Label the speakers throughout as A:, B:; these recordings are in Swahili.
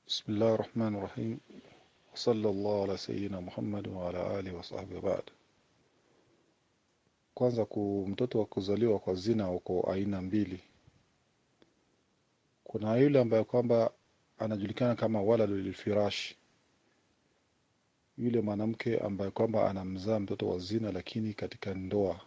A: بسم الله الرحمن الرحيم وصلى الله على سيدنا Muhammad wa ala alihi wa sahbihi ba'd. Kwanza mtoto wa kuzaliwa kwa zina uko aina mbili. Kuna yule ambaye kwamba anajulikana kama waladul firash, yule mwanamke ambaye kwamba anamzaa mtoto wa zina lakini katika ndoa.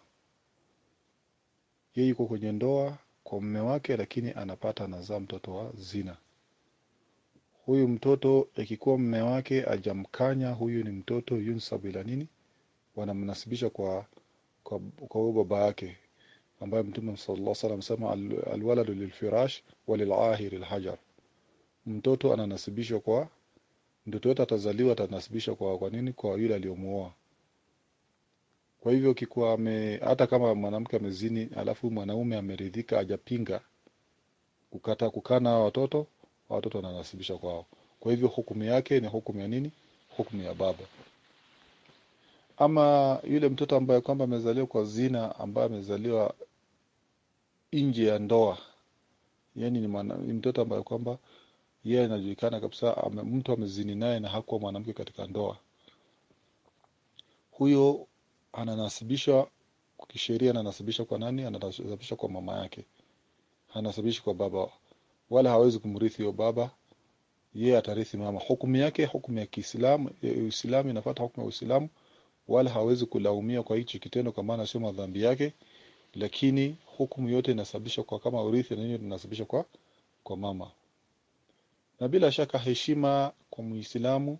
A: Yeye yuko kwenye ndoa kwa mume wake lakini anazaa mtoto wa zina. Huyu mtoto ikikuwa mume wake ajamkanya, huyu ni mtoto yunsabu ila nini? Wanamnasibisha kwa baba yake, ambaye Mtume sallallahu alaihi wasallam sema alwaladu lilfirash walilahir alhajar. Mtoto ananasibishwa kwa mtoto yote atazaliwa atanasibishwa kwa nini? Kwa yule aliyomuoa. Kwa hivyo kikuwa hata kama mwanamke amezini alafu mwanaume ameridhika ajapinga kukana watoto wananasibishwa kwao. Kwa hivyo hukumu yake ni hukumu ya nini? Hukumu ya baba. Ama yule mtoto ambaye kwamba amezaliwa kwa zina, ambaye amezaliwa nje ya ndoa, yani ni mtoto ambaye kwamba yeye anajulikana kabisa mtu amezini naye na hakuwa mwanamke katika ndoa, huyo ananasibishwa kisheria. Ananasibishwa kwa nani? Ananasibishwa kwa mama yake, ananasibishwa kwa baba, wala hawezi kumrithi huyo baba, yeye atarithi mama. Hukumu yake hukumu ya Kiislamu, Uislamu inafuata hukumu ya Uislamu, wala hawezi kulaumia kwa hicho kitendo kwa maana sio madhambi yake, lakini hukumu yote inasababishwa kwa kama urithi na nini inasababishwa kwa mama. Na bila shaka heshima kwa Muislamu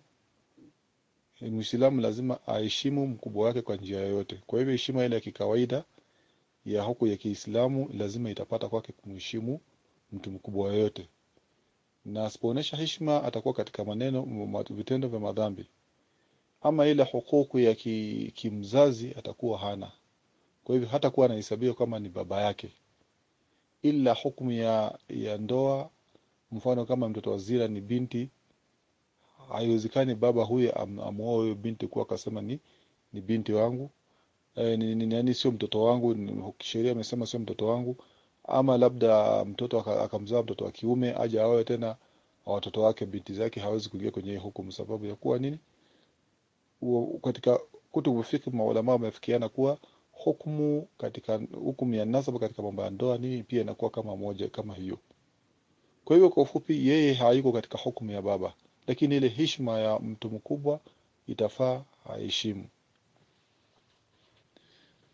A: lazima aheshimu mkubwa wake kwa njia yoyote. Kwa hivyo heshima ile ya kikawaida ya huku ya Kiislamu lazima itapata kwake kumheshimu mtu mkubwa yoyote, na asipoonyesha heshima atakuwa katika vitendo vya madhambi. Ama ile hukuku ya kimzazi atakuwa hana, kwa hivyo hata kuwa anahesabiwa kama ni baba yake. Ila hukumu ya ndoa, mfano kama mtoto wa zina ni binti, haiwezekani baba huyu amuoe huyo binti kuwa akasema ni binti wangu, ni sio mtoto wangu, sheria imesema sio mtoto wangu. Ama labda mtoto akamzaa mtoto wa kiume aje aoe tena watoto wake binti zake, hawezi kuingia kwenye hukumu. Sababu ya kuwa nini? Katika kutubu fiqh maulama wamefikiana kuwa hukumu katika hukumu ya nasaba katika mambo ya ndoa ni pia inakuwa kama moja kama hiyo. Kwa hivyo kwa ufupi, yeye hayuko katika hukumu ya baba, lakini ile heshima ya mtu mkubwa itafaa aheshimu.